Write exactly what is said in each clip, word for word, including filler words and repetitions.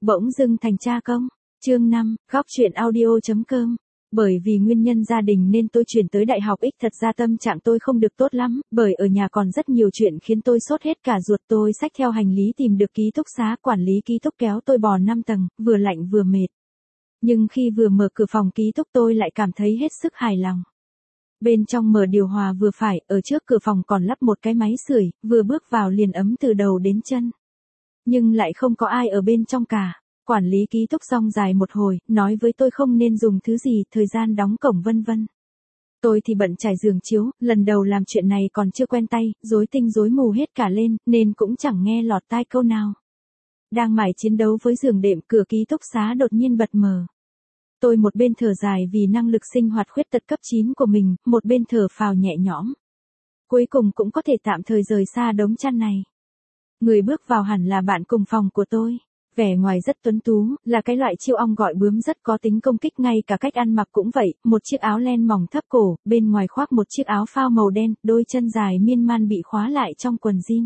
Bỗng dưng thành cha công. Chương năm, góc truyện audio.com. Bởi vì nguyên nhân gia đình nên tôi chuyển tới Đại học X. Thật ra tâm trạng tôi không được tốt lắm, bởi ở nhà còn rất nhiều chuyện khiến tôi sốt hết cả ruột. Tôi xách theo hành lý tìm được ký túc xá, quản lý ký túc kéo tôi bò năm tầng, vừa lạnh vừa mệt. Nhưng khi vừa mở cửa phòng ký túc tôi lại cảm thấy hết sức hài lòng. Bên trong mở điều hòa vừa phải, ở trước cửa phòng còn lắp một cái máy sưởi, vừa bước vào liền ấm từ đầu đến chân. Nhưng lại không có ai ở bên trong cả. Quản lý ký túc rong dài một hồi, nói với tôi không nên dùng thứ gì, thời gian đóng cổng vân vân. Tôi thì bận trải giường chiếu, lần đầu làm chuyện này còn chưa quen tay, rối tinh rối mù hết cả lên, nên cũng chẳng nghe lọt tai câu nào. Đang mải chiến đấu với giường đệm, cửa ký túc xá đột nhiên bật mở. Tôi một bên thở dài vì năng lực sinh hoạt khuyết tật cấp chín của mình, một bên thở phào nhẹ nhõm. Cuối cùng cũng có thể tạm thời rời xa đống chăn này. Người bước vào hẳn là bạn cùng phòng của tôi. Vẻ ngoài rất tuấn tú, là cái loại chiêu ong gọi bướm rất có tính công kích, ngay cả cách ăn mặc cũng vậy, một chiếc áo len mỏng thấp cổ, bên ngoài khoác một chiếc áo phao màu đen, đôi chân dài miên man bị khóa lại trong quần jean.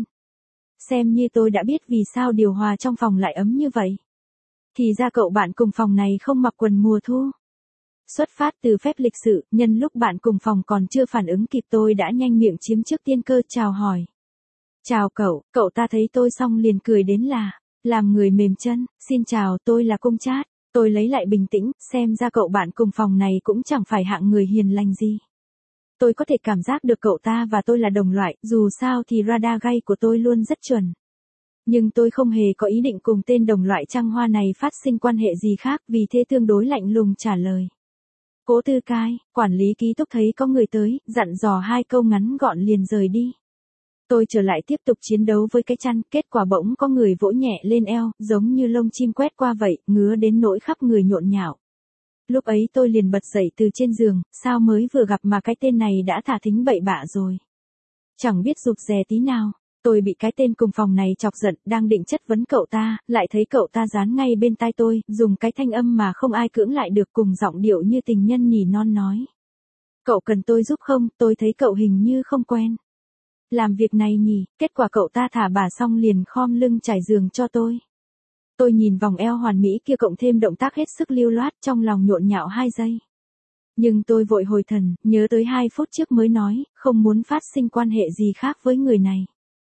Xem như tôi đã biết vì sao điều hòa trong phòng lại ấm như vậy. Thì ra cậu bạn cùng phòng này không mặc quần mùa thu. Xuất phát từ phép lịch sự, nhân lúc bạn cùng phòng còn chưa phản ứng kịp tôi đã nhanh miệng chiếm trước tiên cơ chào hỏi. Chào cậu, cậu ta thấy tôi xong liền cười đến là, làm người mềm chân, xin chào tôi là Cung Chát. Tôi lấy lại bình tĩnh, xem ra cậu bạn cùng phòng này cũng chẳng phải hạng người hiền lành gì. Tôi có thể cảm giác được cậu ta và tôi là đồng loại, dù sao thì radar gay của tôi luôn rất chuẩn. Nhưng tôi không hề có ý định cùng tên đồng loại trăng hoa này phát sinh quan hệ gì khác, vì thế tương đối lạnh lùng trả lời. Cố Tư Cai, quản lý ký túc thấy có người tới, dặn dò hai câu ngắn gọn liền rời đi. Tôi trở lại tiếp tục chiến đấu với cái chăn, kết quả bỗng có người vỗ nhẹ lên eo, giống như lông chim quét qua vậy, ngứa đến nỗi khắp người nhộn nhạo. Lúc ấy tôi liền bật dậy từ trên giường, sao mới vừa gặp mà cái tên này đã thả thính bậy bạ rồi. Chẳng biết rụt rè tí nào, tôi bị cái tên cùng phòng này chọc giận, đang định chất vấn cậu ta, lại thấy cậu ta dán ngay bên tai tôi, dùng cái thanh âm mà không ai cưỡng lại được cùng giọng điệu như tình nhân nỉ non nói. Cậu cần tôi giúp không, tôi thấy cậu hình như không quen làm việc này nhỉ. Kết quả cậu ta thả bà xong liền khom lưng trải giường cho tôi. Tôi nhìn vòng eo hoàn mỹ kia cộng thêm động tác hết sức lưu loát, trong lòng nhộn nhạo hai giây. Nhưng tôi vội hồi thần, nhớ tới hai phút trước mới nói, không muốn phát sinh quan hệ gì khác với người này.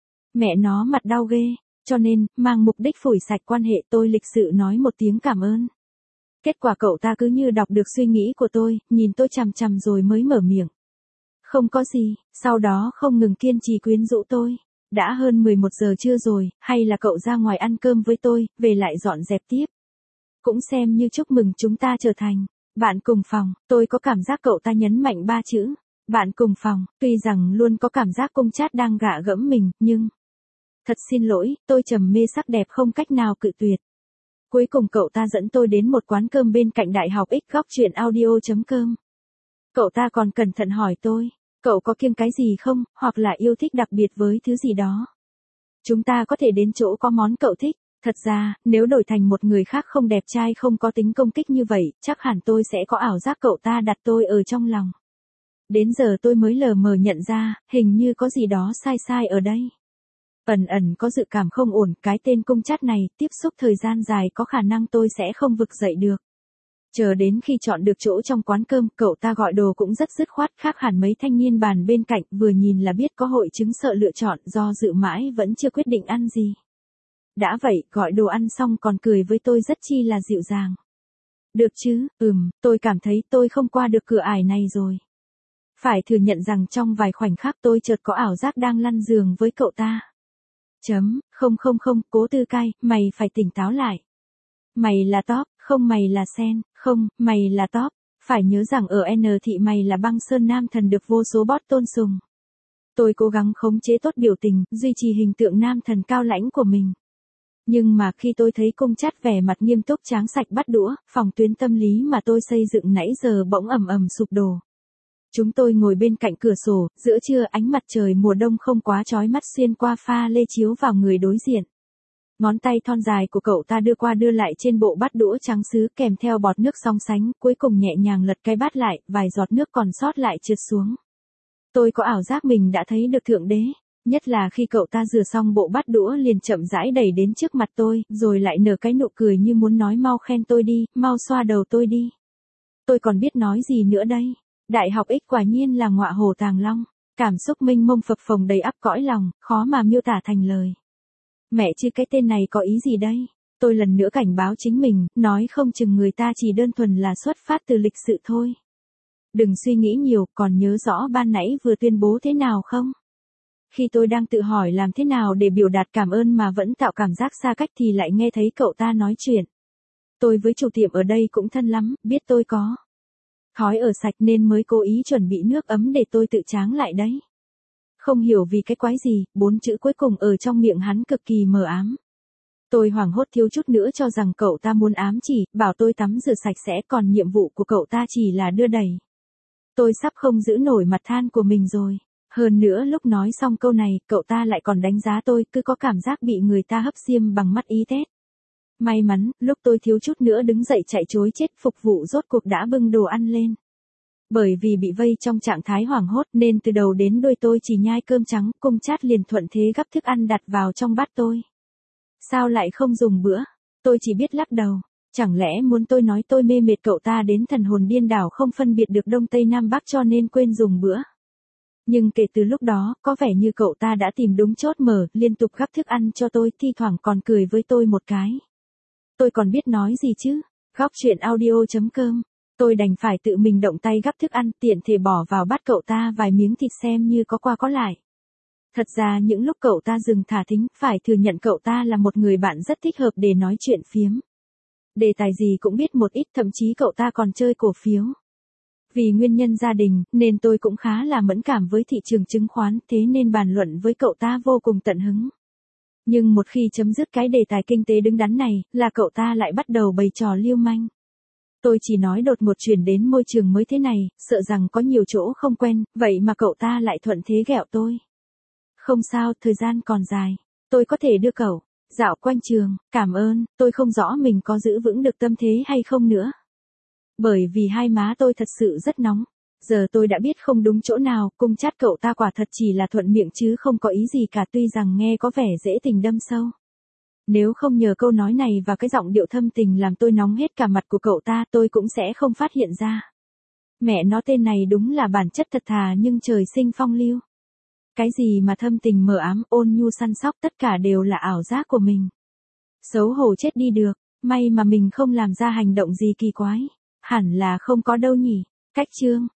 Mẹ nó mặt đau ghê, cho nên, mang mục đích phủi sạch quan hệ, tôi lịch sự nói một tiếng cảm ơn. Kết quả cậu ta cứ như đọc được suy nghĩ của tôi, nhìn tôi chằm chằm rồi mới mở miệng. Không có gì, sau đó không ngừng kiên trì quyến rũ tôi. Đã hơn mười một giờ trưa rồi, hay là cậu ra ngoài ăn cơm với tôi, về lại dọn dẹp tiếp. Cũng xem như chúc mừng chúng ta trở thành bạn cùng phòng. Tôi có cảm giác cậu ta nhấn mạnh ba chữ bạn cùng phòng, tuy rằng luôn có cảm giác Cung Chát đang gạ gẫm mình, nhưng thật xin lỗi, tôi trầm mê sắc đẹp không cách nào cự tuyệt. Cuối cùng cậu ta dẫn tôi đến một quán cơm bên cạnh Đại học X. Góc truyện audio.com. Cậu ta còn cẩn thận hỏi tôi, cậu có kiêng cái gì không, hoặc là yêu thích đặc biệt với thứ gì đó. Chúng ta có thể đến chỗ có món cậu thích. Thật ra, nếu đổi thành một người khác không đẹp trai không có tính công kích như vậy, chắc hẳn tôi sẽ có ảo giác cậu ta đặt tôi ở trong lòng. Đến giờ tôi mới lờ mờ nhận ra, hình như có gì đó sai sai ở đây. Ẩn ẩn có dự cảm không ổn, cái tên Cung Chát này, tiếp xúc thời gian dài có khả năng tôi sẽ không vực dậy được. Chờ đến khi chọn được chỗ trong quán cơm, cậu ta gọi đồ cũng rất dứt khoát, khác hẳn mấy thanh niên bàn bên cạnh, vừa nhìn là biết có hội chứng sợ lựa chọn, do dự mãi vẫn chưa quyết định ăn gì. Đã vậy, gọi đồ ăn xong còn cười với tôi rất chi là dịu dàng. Được chứ, ừm, tôi cảm thấy tôi không qua được cửa ải này rồi. Phải thừa nhận rằng trong vài khoảnh khắc tôi chợt có ảo giác đang lăn giường với cậu ta. Chấm, không không không, Cố Tư Cai, mày phải tỉnh táo lại. Mày là top, không mày là sen, không, mày là top. Phải nhớ rằng ở N thị mày là băng sơn nam thần được vô số bot tôn sùng. Tôi cố gắng khống chế tốt biểu tình, duy trì hình tượng nam thần cao lãnh của mình. Nhưng mà khi tôi thấy Cung Chát vẻ mặt nghiêm túc tráng sạch bắt đũa, phòng tuyến tâm lý mà tôi xây dựng nãy giờ bỗng ầm ầm sụp đổ. Chúng tôi ngồi bên cạnh cửa sổ, giữa trưa ánh mặt trời mùa đông không quá chói mắt xuyên qua pha lê chiếu vào người đối diện. Ngón tay thon dài của cậu ta đưa qua đưa lại trên bộ bát đũa trắng sứ kèm theo bọt nước song sánh, cuối cùng nhẹ nhàng lật cái bát lại, vài giọt nước còn sót lại trượt xuống. Tôi có ảo giác mình đã thấy được thượng đế, Nhất là khi cậu ta rửa xong bộ bát đũa liền chậm rãi đẩy đến trước mặt tôi, rồi lại nở cái nụ cười như muốn nói mau khen tôi đi, mau xoa đầu tôi đi. Tôi còn biết nói gì nữa đây? Đại học X quả nhiên là ngọa hổ tàng long. Cảm xúc mênh mông phập phồng đầy ắp cõi lòng, khó mà miêu tả thành lời. Mẹ chứ cái tên này có ý gì đây? Tôi lần nữa cảnh báo chính mình, nói không chừng người ta chỉ đơn thuần là xuất phát từ lịch sự thôi. Đừng suy nghĩ nhiều, còn nhớ rõ ban nãy vừa tuyên bố thế nào không? Khi tôi đang tự hỏi làm thế nào để biểu đạt cảm ơn mà vẫn tạo cảm giác xa cách thì lại nghe thấy cậu ta nói chuyện. Tôi với chủ tiệm ở đây cũng thân lắm, biết tôi có thói ở sạch nên mới cố ý chuẩn bị nước ấm để tôi tự tráng lại đấy. Không hiểu vì cái quái gì, bốn chữ cuối cùng ở trong miệng hắn cực kỳ mờ ám. Tôi hoảng hốt thiếu chút nữa cho rằng cậu ta muốn ám chỉ, bảo tôi tắm rửa sạch sẽ, còn nhiệm vụ của cậu ta chỉ là đưa đẩy. Tôi sắp không giữ nổi mặt than của mình rồi. Hơn nữa lúc nói xong câu này, cậu ta lại còn đánh giá tôi, cứ có cảm giác bị người ta hấp xiêm bằng mắt ý tét. May mắn, lúc tôi thiếu chút nữa đứng dậy chạy trối chết, phục vụ rốt cuộc đã bưng đồ ăn lên. Bởi vì bị vây trong trạng thái hoảng hốt nên từ đầu đến đuôi tôi chỉ nhai cơm trắng, cung chát liền thuận thế gắp thức ăn đặt vào trong bát tôi. Sao lại không dùng bữa? Tôi chỉ biết lắc đầu. Chẳng lẽ muốn tôi nói tôi mê mệt cậu ta đến thần hồn điên đảo không phân biệt được Đông Tây Nam Bắc cho nên quên dùng bữa? Nhưng kể từ lúc đó, có vẻ như cậu ta đã tìm đúng chốt mở, liên tục gắp thức ăn cho tôi, thi thoảng còn cười với tôi một cái. Tôi còn biết nói gì chứ? Góc chuyện audio chấm com. Tôi đành phải tự mình động tay gắp thức ăn, tiện thể bỏ vào bát cậu ta vài miếng thịt xem như có qua có lại. Thật ra những lúc cậu ta dừng thả thính, phải thừa nhận cậu ta là một người bạn rất thích hợp để nói chuyện phiếm. Đề tài gì cũng biết một ít, thậm chí cậu ta còn chơi cổ phiếu. Vì nguyên nhân gia đình, nên tôi cũng khá là mẫn cảm với thị trường chứng khoán, thế nên bàn luận với cậu ta vô cùng tận hứng. Nhưng một khi chấm dứt cái đề tài kinh tế đứng đắn này, là cậu ta lại bắt đầu bày trò lưu manh. Tôi chỉ nói đột ngột chuyển đến môi trường mới thế này, sợ rằng có nhiều chỗ không quen, vậy mà cậu ta lại thuận thế ghẹo tôi. Không sao, thời gian còn dài. Tôi có thể đưa cậu dạo quanh trường, cảm ơn, tôi không rõ mình có giữ vững được tâm thế hay không nữa. Bởi vì hai má tôi thật sự rất nóng. Giờ tôi đã biết không đúng chỗ nào, cung chát cậu ta quả thật chỉ là thuận miệng chứ không có ý gì cả, tuy rằng nghe có vẻ dễ tình đâm sâu. Nếu không nhờ câu nói này và cái giọng điệu thâm tình làm tôi nóng hết cả mặt của cậu ta, tôi cũng sẽ không phát hiện ra. Mẹ nó, tên này đúng là bản chất thật thà nhưng trời sinh phong lưu. Cái gì mà thâm tình mờ ám, ôn nhu săn sóc, tất cả đều là ảo giác của mình. Xấu hổ chết đi được, may mà mình không làm ra hành động gì kỳ quái. Hẳn là không có đâu nhỉ. Cách chương.